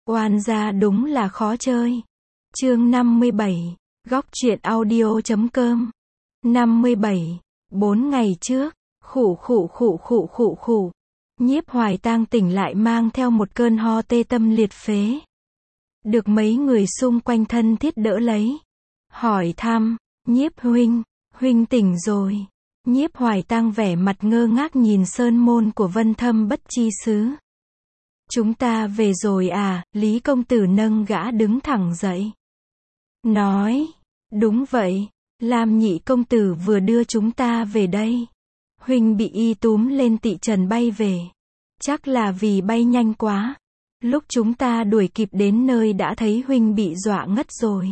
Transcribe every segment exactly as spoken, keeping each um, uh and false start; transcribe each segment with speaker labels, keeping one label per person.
Speaker 1: Oan gia đúng là khó chơi. Chương năm mươi bảy, góc truyện audio chấm com. năm mươi bảy, bốn ngày trước, khụ khụ khụ khụ khụ khụ. Nhiếp Hoài Tang tỉnh lại mang theo một cơn ho tê tâm liệt phế. Được mấy người xung quanh thân thiết đỡ lấy. Hỏi thăm, Nhiếp huynh, huynh tỉnh rồi. Nhiếp Hoài Tang vẻ mặt ngơ ngác nhìn sơn môn của Vân Thâm Bất Chi Xứ. Chúng ta về rồi à, Lý công tử nâng gã đứng thẳng dậy. Nói, đúng vậy, Lam nhị công tử vừa đưa chúng ta về đây. Huynh bị y túm lên tị trần bay về. Chắc là vì bay nhanh quá. Lúc chúng ta đuổi kịp đến nơi đã thấy huynh bị dọa ngất rồi.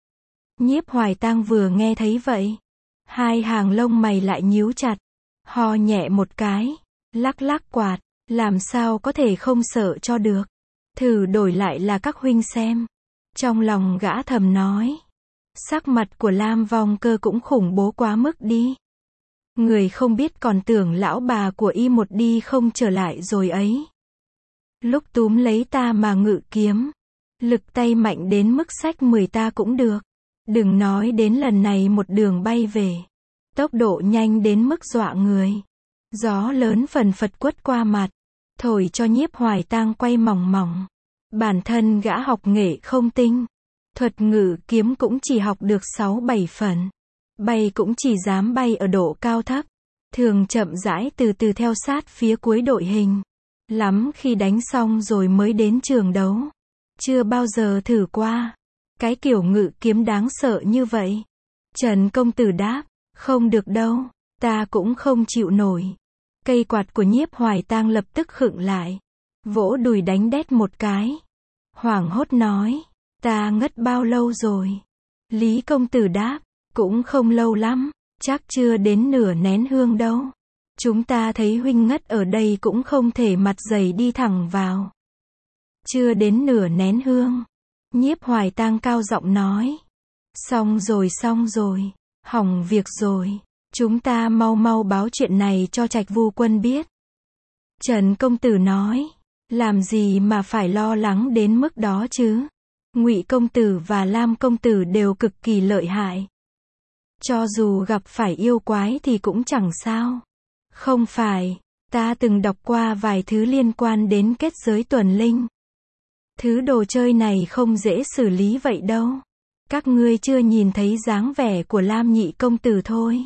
Speaker 1: Nhiếp Hoài Tang vừa nghe thấy vậy, hai hàng lông mày lại nhíu chặt, ho nhẹ một cái, lắc lắc quạt, làm sao có thể không sợ cho được. Thử đổi lại là các huynh xem. Trong lòng gã thầm nói. Sắc mặt của Lam Vong Cơ cũng khủng bố quá mức đi. Người không biết còn tưởng lão bà của y một đi không trở lại rồi ấy. Lúc túm lấy ta mà ngự kiếm, lực tay mạnh đến mức xách mười ta cũng được. Đừng nói đến lần này một đường bay về. Tốc độ nhanh đến mức dọa người. Gió lớn phần phật quất qua mặt, thổi cho Nhiếp Hoài Tang quay mỏng mỏng. Bản thân gã học nghệ không tinh. Thuật ngự kiếm cũng chỉ học được sáu bảy phần. Bay cũng chỉ dám bay ở độ cao thấp. Thường chậm rãi từ từ theo sát phía cuối đội hình. Lắm khi đánh xong rồi mới đến trường đấu. Chưa bao giờ thử qua. Cái kiểu ngự kiếm đáng sợ như vậy. Trần công tử đáp, không được đâu, ta cũng không chịu nổi. Cây quạt của Nhiếp Hoài Tang lập tức khựng lại. Vỗ đùi đánh đét một cái. Hoảng hốt nói, ta ngất bao lâu rồi? Lý công tử đáp, cũng không lâu lắm, chắc chưa đến nửa nén hương đâu. Chúng ta thấy huynh ngất ở đây cũng không thể mặt dày đi thẳng vào. Chưa đến nửa nén hương. Nhiếp Hoài Tang cao giọng nói. Xong rồi xong rồi, hỏng việc rồi. Chúng ta mau mau báo chuyện này cho Trạch Vu Quân biết. Trần công tử nói, làm gì mà phải lo lắng đến mức đó chứ? Ngụy công tử và Lam công tử đều cực kỳ lợi hại. Cho dù gặp phải yêu quái thì cũng chẳng sao. Không phải, ta từng đọc qua vài thứ liên quan đến kết giới tuần linh. Thứ đồ chơi này không dễ xử lý vậy đâu. Các ngươi chưa nhìn thấy dáng vẻ của Lam nhị công tử thôi.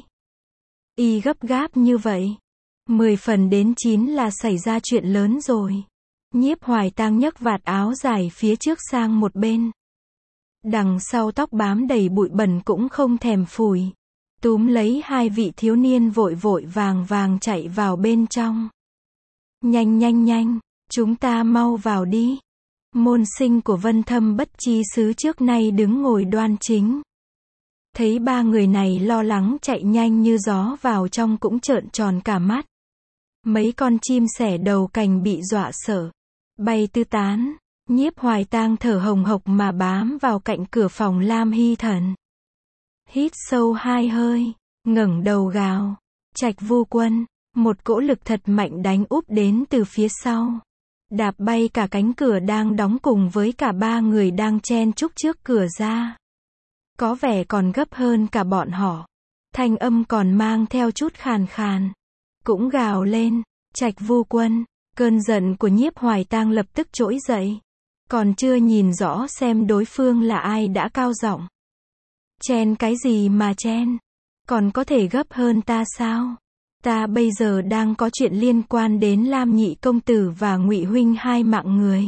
Speaker 1: Y gấp gáp như vậy. Mười phần đến chín là xảy ra chuyện lớn rồi. Nhiếp Hoài Tang nhấc vạt áo dài phía trước sang một bên. Đằng sau tóc bám đầy bụi bẩn cũng không thèm phủi. Túm lấy hai vị thiếu niên vội vội vàng vàng chạy vào bên trong. Nhanh nhanh nhanh, chúng ta mau vào đi. Môn sinh của Vân Thâm Bất Chi Xứ trước nay đứng ngồi đoan chính. Thấy ba người này lo lắng chạy nhanh như gió vào trong cũng trợn tròn cả mắt. Mấy con chim sẻ đầu cành bị dọa sợ, bay tứ tán. Nhiếp Hoài Tang thở hồng hộc mà bám vào cạnh cửa phòng Lam Hy Thần. Hít sâu hai hơi, ngẩng đầu gào. Trạch Vu Quân, một cỗ lực thật mạnh đánh úp đến từ phía sau. Đạp bay cả cánh cửa đang đóng cùng với cả ba người đang chen chúc trước cửa ra. Có vẻ còn gấp hơn cả bọn họ. Thanh âm còn mang theo chút khàn khàn. Cũng gào lên, Trạch Vu Quân. Cơn giận của Nhiếp Hoài Tang lập tức trỗi dậy. Còn chưa nhìn rõ xem đối phương là ai đã cao giọng. Chen cái gì mà chen? Còn có thể gấp hơn ta sao? Ta bây giờ đang có chuyện liên quan đến Lam nhị công tử và Ngụy huynh hai mạng người.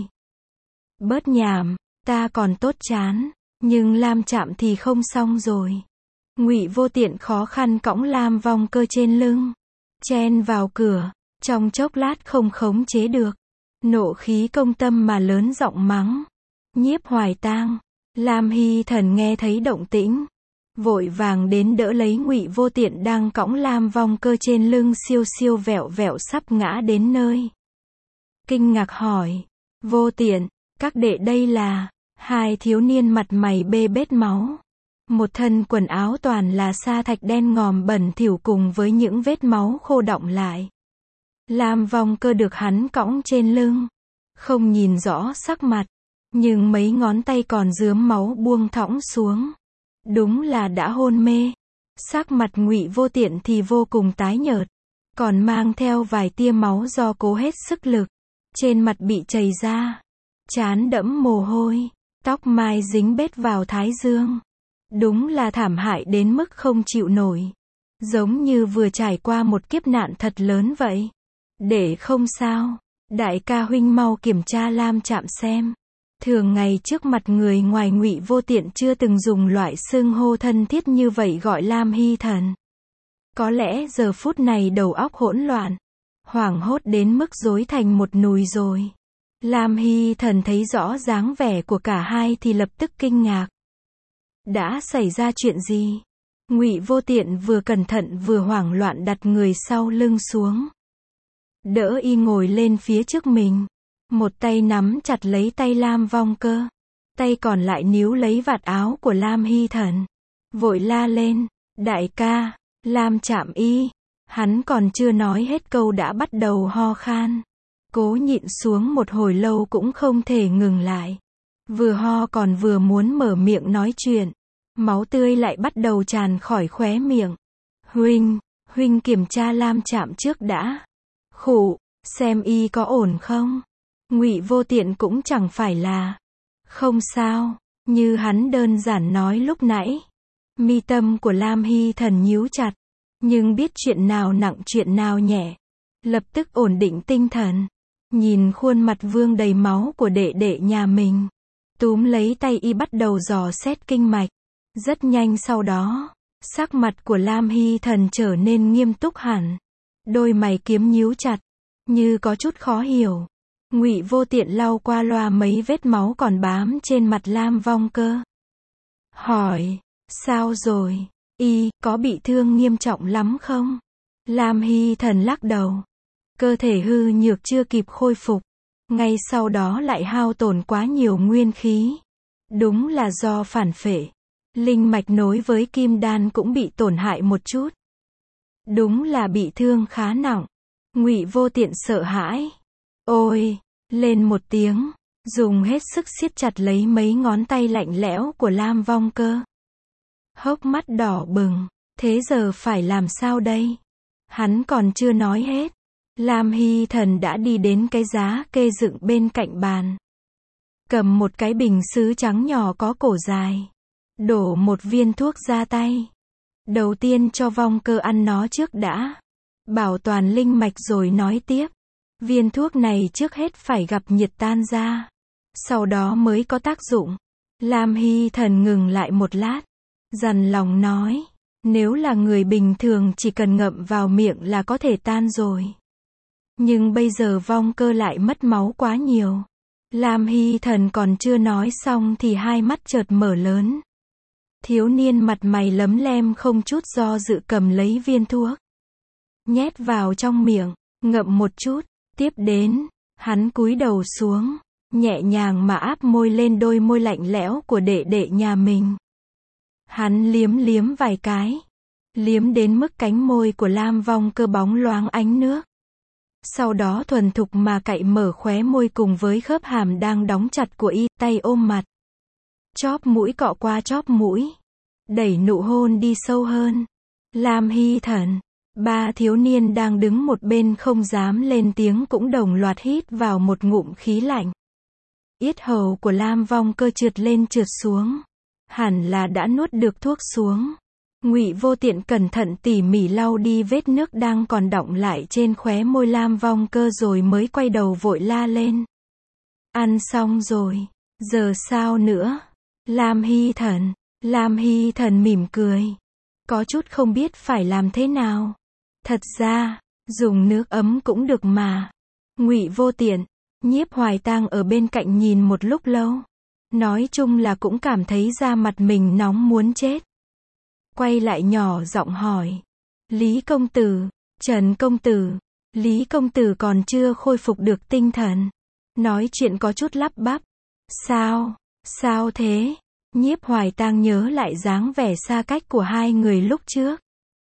Speaker 1: Bớt nhảm, ta còn tốt chán, nhưng Lam Trạm thì không xong rồi. Ngụy Vô Tiện khó khăn cõng Lam Vong Cơ trên lưng, chen vào cửa, trong chốc lát không khống chế được, nộ khí công tâm mà lớn giọng mắng. Nhiếp Hoài Tang, Lam Hy Thần nghe thấy động tĩnh, vội vàng đến đỡ lấy Ngụy Vô Tiện đang cõng Lam Vong Cơ trên lưng siêu siêu vẹo vẹo sắp ngã đến nơi. Kinh ngạc hỏi, Vô Tiện, các đệ đây là? Hai thiếu niên mặt mày bê bết máu. Một thân quần áo toàn là sa thạch đen ngòm bẩn thỉu cùng với những vết máu khô đọng lại. Lam Vong Cơ được hắn cõng trên lưng, không nhìn rõ sắc mặt, Nhưng mấy ngón tay còn rướm máu buông thõng xuống. Đúng là đã hôn mê. Sắc mặt Ngụy Vô Tiện thì vô cùng tái nhợt, còn mang theo vài tia máu do cố hết sức lực. Trên mặt bị chảy ra, trán đẫm mồ hôi, tóc mai dính bết vào thái dương. Đúng là thảm hại đến mức không chịu nổi. Giống như vừa trải qua một kiếp nạn thật lớn vậy. Để không sao, đại ca huynh mau kiểm tra Lam Trạm xem. Thường ngày trước mặt người ngoài Ngụy Vô Tiện chưa từng dùng loại xưng hô thân thiết như vậy gọi Lam Hy Thần. Có lẽ giờ phút này đầu óc hỗn loạn, hoảng hốt đến mức rối thành một nùi rồi. Lam Hy Thần thấy rõ dáng vẻ của cả hai thì lập tức kinh ngạc. Đã xảy ra chuyện gì? Ngụy Vô Tiện vừa cẩn thận vừa hoảng loạn đặt người sau lưng xuống. Đỡ y ngồi lên phía trước mình. Một tay nắm chặt lấy tay Lam Vong Cơ. Tay còn lại níu lấy vạt áo của Lam Hy Thần. Vội la lên, đại ca, Lam Trạm y. Hắn còn chưa nói hết câu đã bắt đầu ho khan. Cố nhịn xuống một hồi lâu cũng không thể ngừng lại. Vừa ho còn vừa muốn mở miệng nói chuyện. Máu tươi lại bắt đầu tràn khỏi khóe miệng. Huynh, huynh kiểm tra Lam Trạm trước đã. Khụ, xem y có ổn không? Ngụy Vô Tiện cũng chẳng phải là không sao, như hắn đơn giản nói lúc nãy. Mi tâm của Lam Hy Thần nhíu chặt, nhưng biết chuyện nào nặng chuyện nào nhẹ. Lập tức ổn định tinh thần. Nhìn khuôn mặt vương đầy máu của đệ đệ nhà mình. Túm lấy tay y bắt đầu dò xét kinh mạch. Rất nhanh sau đó, sắc mặt của Lam Hy Thần trở nên nghiêm túc hẳn. Đôi mày kiếm nhíu chặt, như có chút khó hiểu. Ngụy Vô Tiện lau qua loa mấy vết máu còn bám trên mặt Lam Vong Cơ. Hỏi, sao rồi? Y, có bị thương nghiêm trọng lắm không? Lam Hy Thần lắc đầu. Cơ thể hư nhược chưa kịp khôi phục. Ngay sau đó lại hao tổn quá nhiều nguyên khí. Đúng là do phản phệ. Linh mạch nối với kim đan cũng bị tổn hại một chút. Đúng là bị thương khá nặng. Ngụy Vô Tiện sợ hãi. Ôi, lên một tiếng, dùng hết sức siết chặt lấy mấy ngón tay lạnh lẽo của Lam Vong Cơ. Hốc mắt đỏ bừng, thế giờ phải làm sao đây? Hắn còn chưa nói hết. Lam Hy Thần đã đi đến cái giá kê dựng bên cạnh bàn. Cầm một cái bình sứ trắng nhỏ có cổ dài. Đổ một viên thuốc ra tay. Đầu tiên cho Vong Cơ ăn nó trước đã. Bảo toàn linh mạch rồi nói tiếp. Viên thuốc này trước hết phải gặp nhiệt tan ra. Sau đó mới có tác dụng. Lam Hy Thần ngừng lại một lát. Dằn lòng nói. Nếu là người bình thường chỉ cần ngậm vào miệng là có thể tan rồi. Nhưng bây giờ Vong Cơ lại mất máu quá nhiều. Lam Hy Thần còn chưa nói xong thì hai mắt chợt mở lớn. Thiếu niên mặt mày lấm lem không chút do dự cầm lấy viên thuốc. Nhét vào trong miệng, ngậm một chút. Tiếp đến, hắn cúi đầu xuống, nhẹ nhàng mà áp môi lên đôi môi lạnh lẽo của đệ đệ nhà mình. Hắn liếm liếm vài cái. Liếm đến mức cánh môi của Lam Vong Cơ bóng loáng ánh nước. Sau đó thuần thục mà cạy mở khóe môi cùng với khớp hàm đang đóng chặt của y, tay ôm mặt. Chóp mũi cọ qua chóp mũi. Đẩy nụ hôn đi sâu hơn. Lam Hy Thần. Ba thiếu niên đang đứng một bên không dám lên tiếng cũng đồng loạt hít vào một ngụm khí lạnh. Yết hầu của Lam Vong Cơ trượt lên trượt xuống. Hẳn là đã nuốt được thuốc xuống. Ngụy Vô Tiện cẩn thận tỉ mỉ lau đi vết nước đang còn đọng lại trên khóe môi Lam Vong Cơ rồi mới quay đầu vội la lên. Ăn xong rồi, giờ sao nữa? Lam Hy Thần. Lam Hy Thần mỉm cười. Có chút không biết phải làm thế nào. Thật ra, dùng nước ấm cũng được mà. Ngụy Vô Tiện, Nhiếp Hoài Tang ở bên cạnh nhìn một lúc lâu. Nói chung là cũng cảm thấy da mặt mình nóng muốn chết. Quay lại nhỏ giọng hỏi. Lý công tử, Trần công tử, Lý công tử còn chưa khôi phục được tinh thần. Nói chuyện có chút lắp bắp. Sao, sao thế? Nhiếp Hoài Tang nhớ lại dáng vẻ xa cách của hai người lúc trước.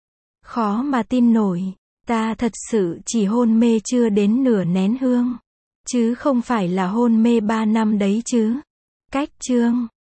Speaker 1: Khó mà tin nổi, ta thật sự chỉ hôn mê chưa đến nửa nén hương. Chứ không phải là hôn mê ba năm đấy chứ. Cách chương